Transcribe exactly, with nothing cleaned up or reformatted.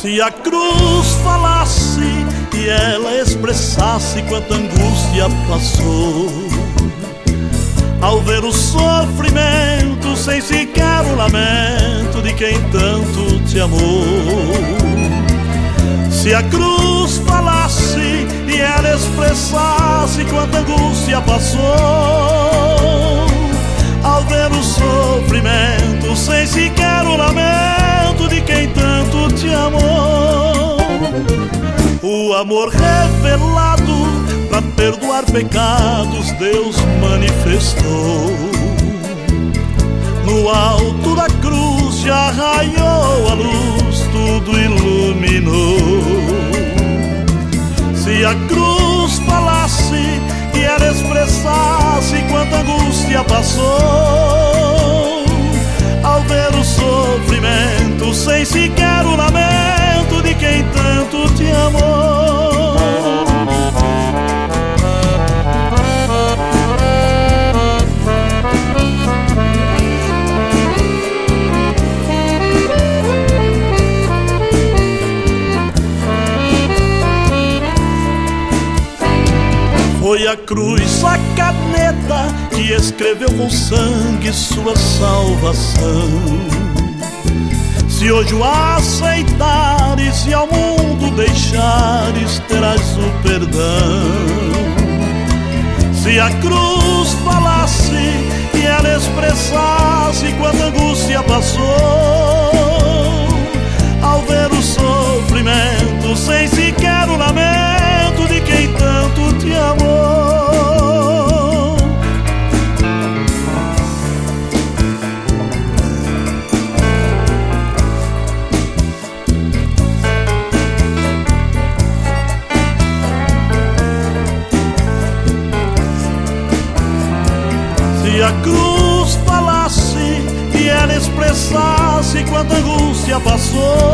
Se a cruz falasse e ela expressasse quanta angústia passou, ao ver o sofrimento sem sequer o lamento de quem tanto te amou. Se a cruz falasse e ela expressasse quanta angústia passou, ao ver o sofrimento sem sequer o lamento de quem tanto te amou. O amor revelado para perdoar pecados Deus manifestou. No alto da cruz já raiou a luz, tudo iluminou. Se a cruz falasse e ela expressasse quanta angústia passou, ao ver o sofrimento sem sequer o lamento de quem tanto te amou. Foi a cruz, a caneta que escreveu com sangue sua salvação. Se hoje o aceitares e ao mundo deixares, terás o perdão. Se a cruz falasse e ela expressasse quanta angústia passou, ao ver o sofrimento sem sequer o lamento de quem tanto te amou. Se a cruz falasse e ela expressasse quanta angústia passou,